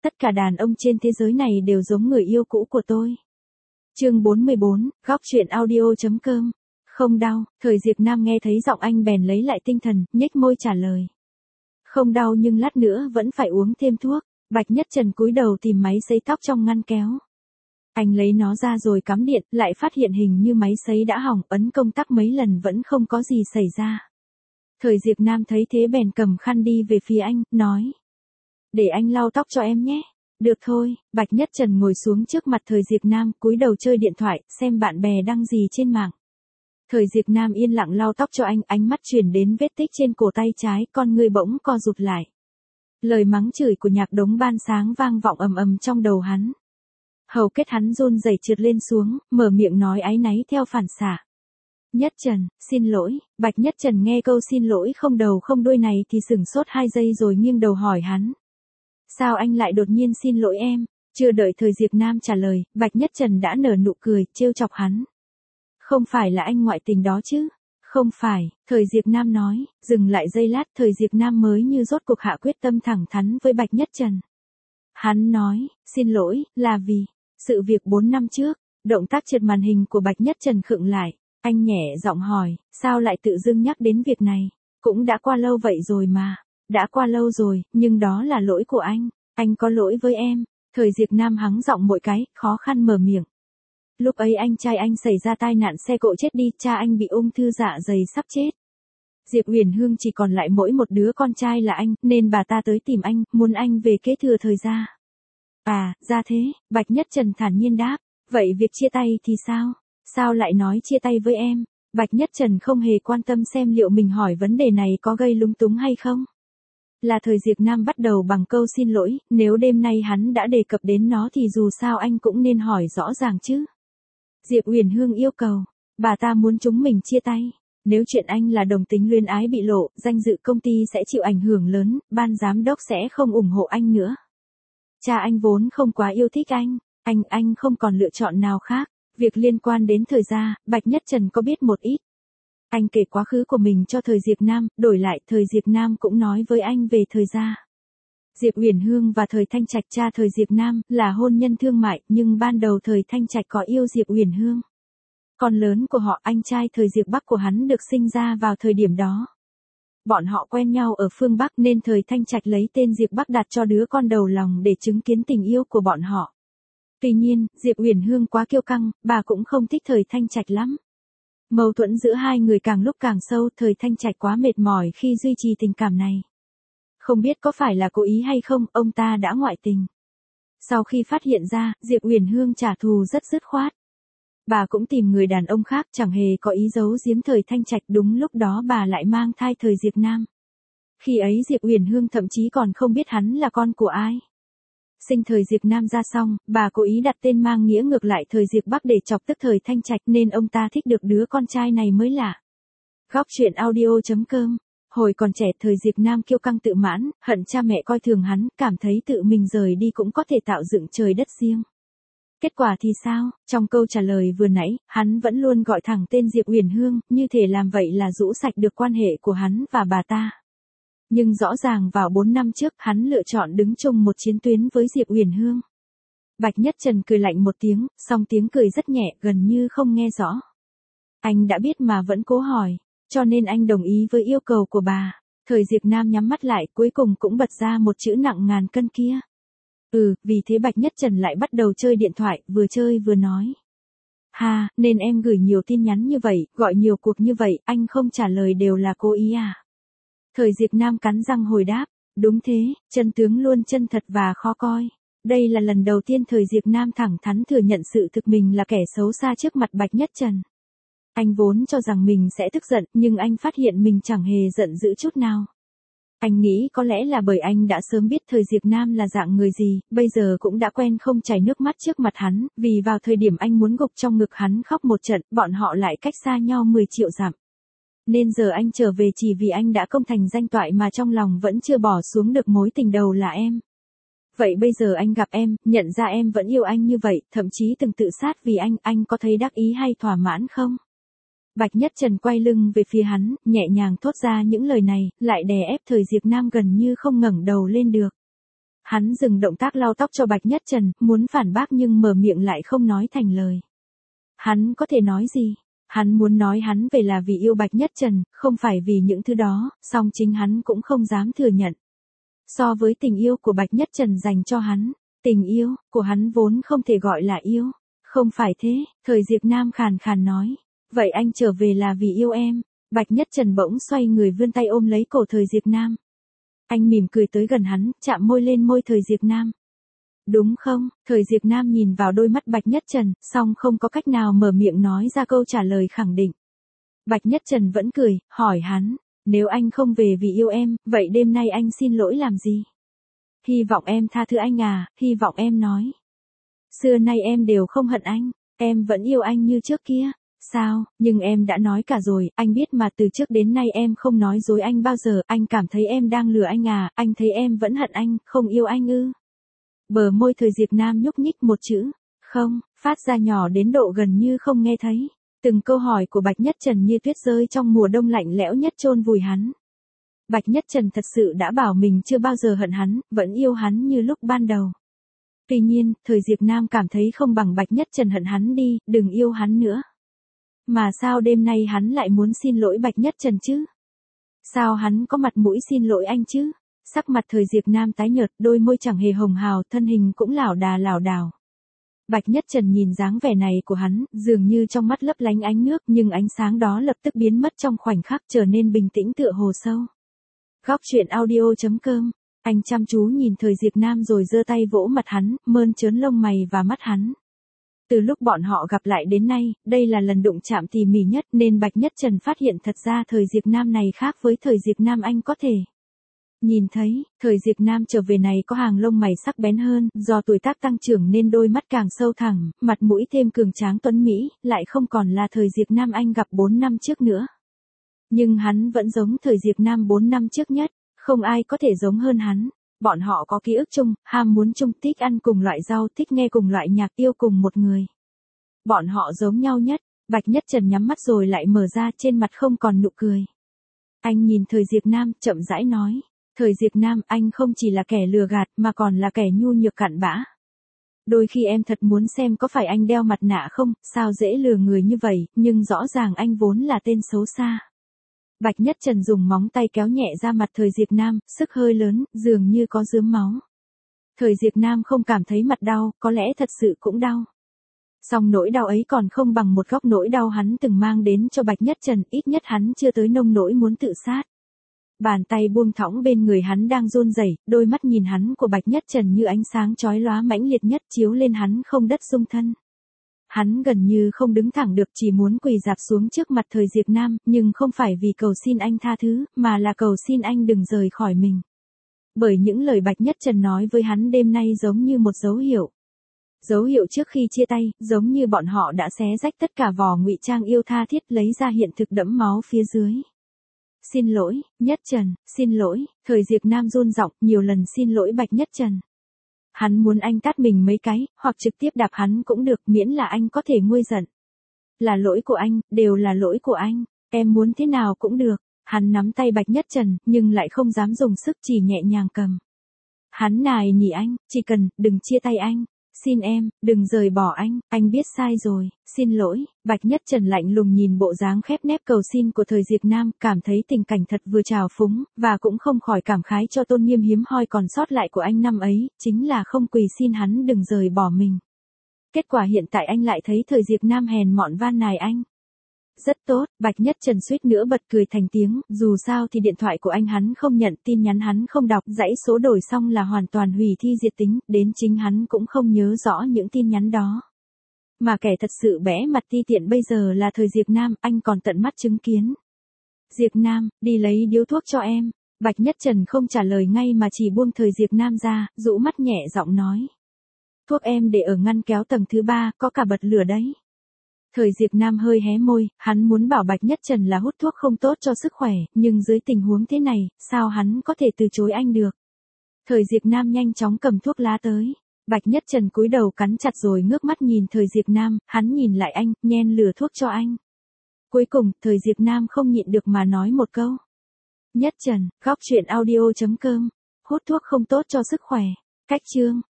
tất cả đàn ông trên thế giới này đều giống người yêu cũ của tôi. Chương 44, góc truyện audio.com. Không đau, Thời Diệp Nam nghe thấy giọng anh bèn lấy lại tinh thần, nhếch môi trả lời. Không đau nhưng lát nữa vẫn phải uống thêm thuốc. Bạch Nhất Trần cúi đầu tìm máy sấy tóc trong ngăn kéo. Anh lấy nó ra rồi cắm điện, lại phát hiện hình như máy sấy đã hỏng, ấn công tắc mấy lần vẫn không có gì xảy ra. Thời Diệp Nam thấy thế bèn cầm khăn đi về phía anh, nói. Để anh lau tóc cho em nhé. Được thôi, Bạch Nhất Trần ngồi xuống trước mặt Thời Diệp Nam, cúi đầu chơi điện thoại, xem bạn bè đăng gì trên mạng. Thời Diệp Nam yên lặng lau tóc cho anh, ánh mắt chuyển đến vết tích trên cổ tay trái, con người bỗng co rụt lại. Lời mắng chửi của Nhạc Đống ban sáng vang vọng ầm ầm trong đầu hắn. Hầu kết hắn run rẩy trượt lên xuống, mở miệng nói áy náy theo phản xạ. Nhất Trần, xin lỗi. Bạch Nhất Trần nghe câu xin lỗi không đầu không đuôi này thì sửng sốt 2 giây rồi nghiêng đầu hỏi hắn. Sao anh lại đột nhiên xin lỗi em? Chưa đợi Thời Diệp Nam trả lời, Bạch Nhất Trần đã nở nụ cười, trêu chọc hắn. Không phải là anh ngoại tình đó chứ? Không phải, Thời Diệp Nam nói, dừng lại giây lát Thời Diệp Nam mới như rốt cuộc hạ quyết tâm thẳng thắn với Bạch Nhất Trần. Hắn nói, xin lỗi, là vì sự việc 4 năm trước. Động tác trượt màn hình của Bạch Nhất Trần khựng lại, anh nhẹ giọng hỏi, sao lại tự dưng nhắc đến việc này? Cũng đã qua lâu vậy rồi mà. Đã qua lâu rồi, nhưng đó là lỗi của anh có lỗi với em. Thời Diệp Nam hắng giọng mỗi cái, khó khăn mở miệng. Lúc ấy anh trai anh xảy ra tai nạn xe cộ chết đi, cha anh bị ung thư dạ dày sắp chết. Diệp Uyển Hương chỉ còn lại mỗi một đứa con trai là anh, nên bà ta tới tìm anh, muốn anh về kế thừa thời gia. À, ra thế, Bạch Nhất Trần thản nhiên đáp, vậy việc chia tay thì sao? Sao lại nói chia tay với em? Bạch Nhất Trần không hề quan tâm xem liệu mình hỏi vấn đề này có gây lung túng hay không. Là Thời Diệp Nam bắt đầu bằng câu xin lỗi, nếu đêm nay hắn đã đề cập đến nó thì dù sao anh cũng nên hỏi rõ ràng chứ. Diệp Uyển Hương yêu cầu, bà ta muốn chúng mình chia tay. Nếu chuyện anh là đồng tính luyến ái bị lộ, danh dự công ty sẽ chịu ảnh hưởng lớn, ban giám đốc sẽ không ủng hộ anh nữa. Cha anh vốn không quá yêu thích anh không còn lựa chọn nào khác. Việc liên quan đến thời gia, Bạch Nhất Trần có biết một ít. Anh kể quá khứ của mình cho Thời Diệp Nam, đổi lại Thời Diệp Nam cũng nói với anh về thời gia. Diệp Uyển Hương và Thời Thanh Trạch cha Thời Diệp Nam là hôn nhân thương mại, nhưng ban đầu Thời Thanh Trạch có yêu Diệp Uyển Hương. Con lớn của họ, anh trai Thời Diệp Bắc của hắn được sinh ra vào thời điểm đó. Bọn họ quen nhau ở phương Bắc nên Thời Thanh Trạch lấy tên Diệp Bắc đặt cho đứa con đầu lòng để chứng kiến tình yêu của bọn họ. Tuy nhiên, Diệp Uyển Hương quá kiêu căng, bà cũng không thích Thời Thanh Trạch lắm. Mâu thuẫn giữa hai người càng lúc càng sâu, Thời Thanh Trạch quá mệt mỏi khi duy trì tình cảm này. Không biết có phải là cố ý hay không, ông ta đã ngoại tình. Sau khi phát hiện ra, Diệp Uyển Hương trả thù rất dứt khoát. Bà cũng tìm người đàn ông khác, chẳng hề có ý giấu giếm Thời Thanh Trạch, đúng lúc đó bà lại mang thai Thời Diệp Nam. Khi ấy Diệp Uyển Hương thậm chí còn không biết hắn là con của ai. Sinh Thời Diệp Nam ra xong, bà cố ý đặt tên mang nghĩa ngược lại Thời Diệp Bắc để chọc tức Thời Thanh Trạch nên ông ta thích được đứa con trai này mới lạ. Góc truyện audio.com. Hồi còn trẻ Thời Diệp Nam kiêu căng tự mãn, hận cha mẹ coi thường hắn, cảm thấy tự mình rời đi cũng có thể tạo dựng trời đất riêng. Kết quả thì sao? Trong câu trả lời vừa nãy, hắn vẫn luôn gọi thẳng tên Diệp Uyển Hương, như thể làm vậy là rũ sạch được quan hệ của hắn và bà ta. Nhưng rõ ràng vào 4 năm trước, hắn lựa chọn đứng chung một chiến tuyến với Diệp Uyển Hương. Bạch Nhất Trần cười lạnh một tiếng, song tiếng cười rất nhẹ, gần như không nghe rõ. Anh đã biết mà vẫn cố hỏi, cho nên anh đồng ý với yêu cầu của bà. Thời Diệp Nam nhắm mắt lại, cuối cùng cũng bật ra một chữ nặng ngàn cân kia. Vì thế Bạch Nhất Trần lại bắt đầu chơi điện thoại, vừa chơi vừa nói. Ha, nên em gửi nhiều tin nhắn như vậy, gọi nhiều cuộc như vậy, anh không trả lời đều là cố ý à? Thời Diệp Nam cắn răng hồi đáp, đúng thế, chân tướng luôn chân thật và khó coi. Đây là lần đầu tiên Thời Diệp Nam thẳng thắn thừa nhận sự thực mình là kẻ xấu xa trước mặt Bạch Nhất Trần. Anh vốn cho rằng mình sẽ tức giận, nhưng anh phát hiện mình chẳng hề giận dữ chút nào. Anh nghĩ có lẽ là bởi anh đã sớm biết Thời Diệp Nam là dạng người gì, bây giờ cũng đã quen không chảy nước mắt trước mặt hắn, vì vào thời điểm anh muốn gục trong ngực hắn khóc một trận, bọn họ lại cách xa nhau 10 triệu dặm. Nên giờ anh trở về chỉ vì anh đã công thành danh toại mà trong lòng vẫn chưa bỏ xuống được mối tình đầu là em. Vậy bây giờ anh gặp em, nhận ra em vẫn yêu anh như vậy, thậm chí từng tự sát vì anh có thấy đắc ý hay thỏa mãn không? Bạch Nhất Trần quay lưng về phía hắn, nhẹ nhàng thốt ra những lời này, lại đè ép Thời Diệp Nam gần như không ngẩng đầu lên được. Hắn dừng động tác lau tóc cho Bạch Nhất Trần, muốn phản bác nhưng mở miệng lại không nói thành lời. Hắn có thể nói gì? Hắn muốn nói hắn về là vì yêu Bạch Nhất Trần, không phải vì những thứ đó, song chính hắn cũng không dám thừa nhận. So với tình yêu của Bạch Nhất Trần dành cho hắn, tình yêu của hắn vốn không thể gọi là yêu. Không phải thế, Thời Diệp Nam khàn khàn nói. Vậy anh trở về là vì yêu em. Bạch Nhất Trần bỗng xoay người vươn tay ôm lấy cổ Thời Diệp Nam. Anh mỉm cười tới gần hắn, chạm môi lên môi Thời Diệp Nam. Đúng không? Thời Diệp Nam nhìn vào đôi mắt Bạch Nhất Trần, song không có cách nào mở miệng nói ra câu trả lời khẳng định. Bạch Nhất Trần vẫn cười, hỏi hắn, nếu anh không về vì yêu em, vậy đêm nay anh xin lỗi làm gì? Hy vọng em tha thứ anh à, hy vọng em nói. Xưa nay em đều không hận anh, em vẫn yêu anh như trước kia. Sao, nhưng em đã nói cả rồi, anh biết mà từ trước đến nay em không nói dối anh bao giờ, anh cảm thấy em đang lừa anh à, anh thấy em vẫn hận anh, không yêu anh ư. Bờ môi Thời Diệp Nam nhúc nhích một chữ, không, phát ra nhỏ đến độ gần như không nghe thấy. Từng câu hỏi của Bạch Nhất Trần như tuyết rơi trong mùa đông lạnh lẽo nhất chôn vùi hắn. Bạch Nhất Trần thật sự đã bảo mình chưa bao giờ hận hắn, vẫn yêu hắn như lúc ban đầu. Tuy nhiên, Thời Diệp Nam cảm thấy không bằng Bạch Nhất Trần hận hắn đi, đừng yêu hắn nữa. Mà sao đêm nay hắn lại muốn xin lỗi Bạch Nhất Trần chứ? Sao hắn có mặt mũi xin lỗi anh chứ? Sắc mặt Thời Diệp Nam tái nhợt, đôi môi chẳng hề hồng hào, thân hình cũng lảo đảo. Bạch Nhất Trần nhìn dáng vẻ này của hắn, dường như trong mắt lấp lánh ánh nước, nhưng ánh sáng đó lập tức biến mất trong khoảnh khắc, trở nên bình tĩnh tựa hồ sâu. Góc truyện audio.com. Anh chăm chú nhìn Thời Diệp Nam rồi giơ tay vỗ mặt hắn, mơn trớn lông mày và mắt hắn. Từ lúc bọn họ gặp lại đến nay, đây là lần đụng chạm tỉ mỉ nhất, nên Bạch Nhất Trần phát hiện thật ra Thời Diệp Nam này khác với Thời Diệp Nam anh có thể nhìn thấy. Thời Diệp Nam trở về này có hàng lông mày sắc bén hơn, do tuổi tác tăng trưởng nên đôi mắt càng sâu thẳm, mặt mũi thêm cường tráng tuấn mỹ, lại không còn là Thời Diệp Nam anh gặp 4 năm trước nữa. Nhưng hắn vẫn giống Thời Diệp Nam 4 năm trước nhất, không ai có thể giống hơn hắn. Bọn họ có ký ức chung, ham muốn chung, thích ăn cùng loại rau, thích nghe cùng loại nhạc, yêu cùng một người. Bọn họ giống nhau nhất. Bạch Nhất Trần nhắm mắt rồi lại mở ra, trên mặt không còn nụ cười. Anh nhìn Thời Diệp Nam, chậm rãi nói. Thời Diệp Nam, anh không chỉ là kẻ lừa gạt, mà còn là kẻ nhu nhược cặn bã. Đôi khi em thật muốn xem có phải anh đeo mặt nạ không, sao dễ lừa người như vậy, nhưng rõ ràng anh vốn là tên xấu xa. Bạch Nhất Trần dùng móng tay kéo nhẹ ra mặt Thời Diệp Nam, sức hơi lớn, dường như có rướm máu. Thời Diệp Nam không cảm thấy mặt đau, có lẽ thật sự cũng đau. Song nỗi đau ấy còn không bằng một góc nỗi đau hắn từng mang đến cho Bạch Nhất Trần, ít nhất hắn chưa tới nông nỗi muốn tự sát. Bàn tay buông thõng bên người hắn đang run rẩy, đôi mắt nhìn hắn của Bạch Nhất Trần như ánh sáng chói lóa mãnh liệt nhất chiếu lên hắn không đất xung thân. Hắn gần như không đứng thẳng được, chỉ muốn quỳ rạp xuống trước mặt Thời Diệp Nam, nhưng không phải vì cầu xin anh tha thứ, mà là cầu xin anh đừng rời khỏi mình. Bởi những lời Bạch Nhất Trần nói với hắn đêm nay giống như một dấu hiệu. Dấu hiệu trước khi chia tay, giống như bọn họ đã xé rách tất cả vỏ ngụy trang yêu tha thiết, lấy ra hiện thực đẫm máu phía dưới. Xin lỗi, Nhất Trần, xin lỗi. Thời Diệp Nam run giọng, nhiều lần xin lỗi Bạch Nhất Trần. Hắn muốn anh tát mình mấy cái, hoặc trực tiếp đạp hắn cũng được, miễn là anh có thể nguôi giận. Là lỗi của anh, đều là lỗi của anh, em muốn thế nào cũng được. Hắn nắm tay Bạch Nhất Trần, nhưng lại không dám dùng sức, chỉ nhẹ nhàng cầm. Hắn nài nỉ anh, chỉ cần, đừng chia tay anh. Xin em, đừng rời bỏ anh biết sai rồi, xin lỗi. Bạch Nhất Trần lạnh lùng nhìn bộ dáng khép nép cầu xin của Thời Diệp Nam, cảm thấy tình cảnh thật vừa trào phúng, và cũng không khỏi cảm khái cho tôn nghiêm hiếm hoi còn sót lại của anh năm ấy, chính là không quỳ xin hắn đừng rời bỏ mình. Kết quả hiện tại anh lại thấy Thời Diệp Nam hèn mọn van nài anh. Rất tốt, Bạch Nhất Trần suýt nữa bật cười thành tiếng, dù sao thì điện thoại của anh hắn không nhận, tin nhắn hắn không đọc, dãy số đổi xong là hoàn toàn hủy thi diệt tính, đến chính hắn cũng không nhớ rõ những tin nhắn đó. Mà kẻ thật sự bẽ mặt ti tiện bây giờ là Thời Diệp Nam, anh còn tận mắt chứng kiến. Diệp Nam, đi lấy điếu thuốc cho em. Bạch Nhất Trần không trả lời ngay mà chỉ buông Thời Diệp Nam ra, rũ mắt nhẹ giọng nói. Thuốc em để ở ngăn kéo tầng thứ 3, có cả bật lửa đấy. Thời Diệp Nam hơi hé môi, hắn muốn bảo Bạch Nhất Trần là hút thuốc không tốt cho sức khỏe, nhưng dưới tình huống thế này, sao hắn có thể từ chối anh được. Thời Diệp Nam nhanh chóng cầm thuốc lá tới. Bạch Nhất Trần cúi đầu cắn chặt rồi ngước mắt nhìn Thời Diệp Nam, hắn nhìn lại anh, nhen lửa thuốc cho anh. Cuối cùng, Thời Diệp Nam không nhịn được mà nói một câu. Nhất Trần, góc truyện audio.com, hút thuốc không tốt cho sức khỏe. Cách chương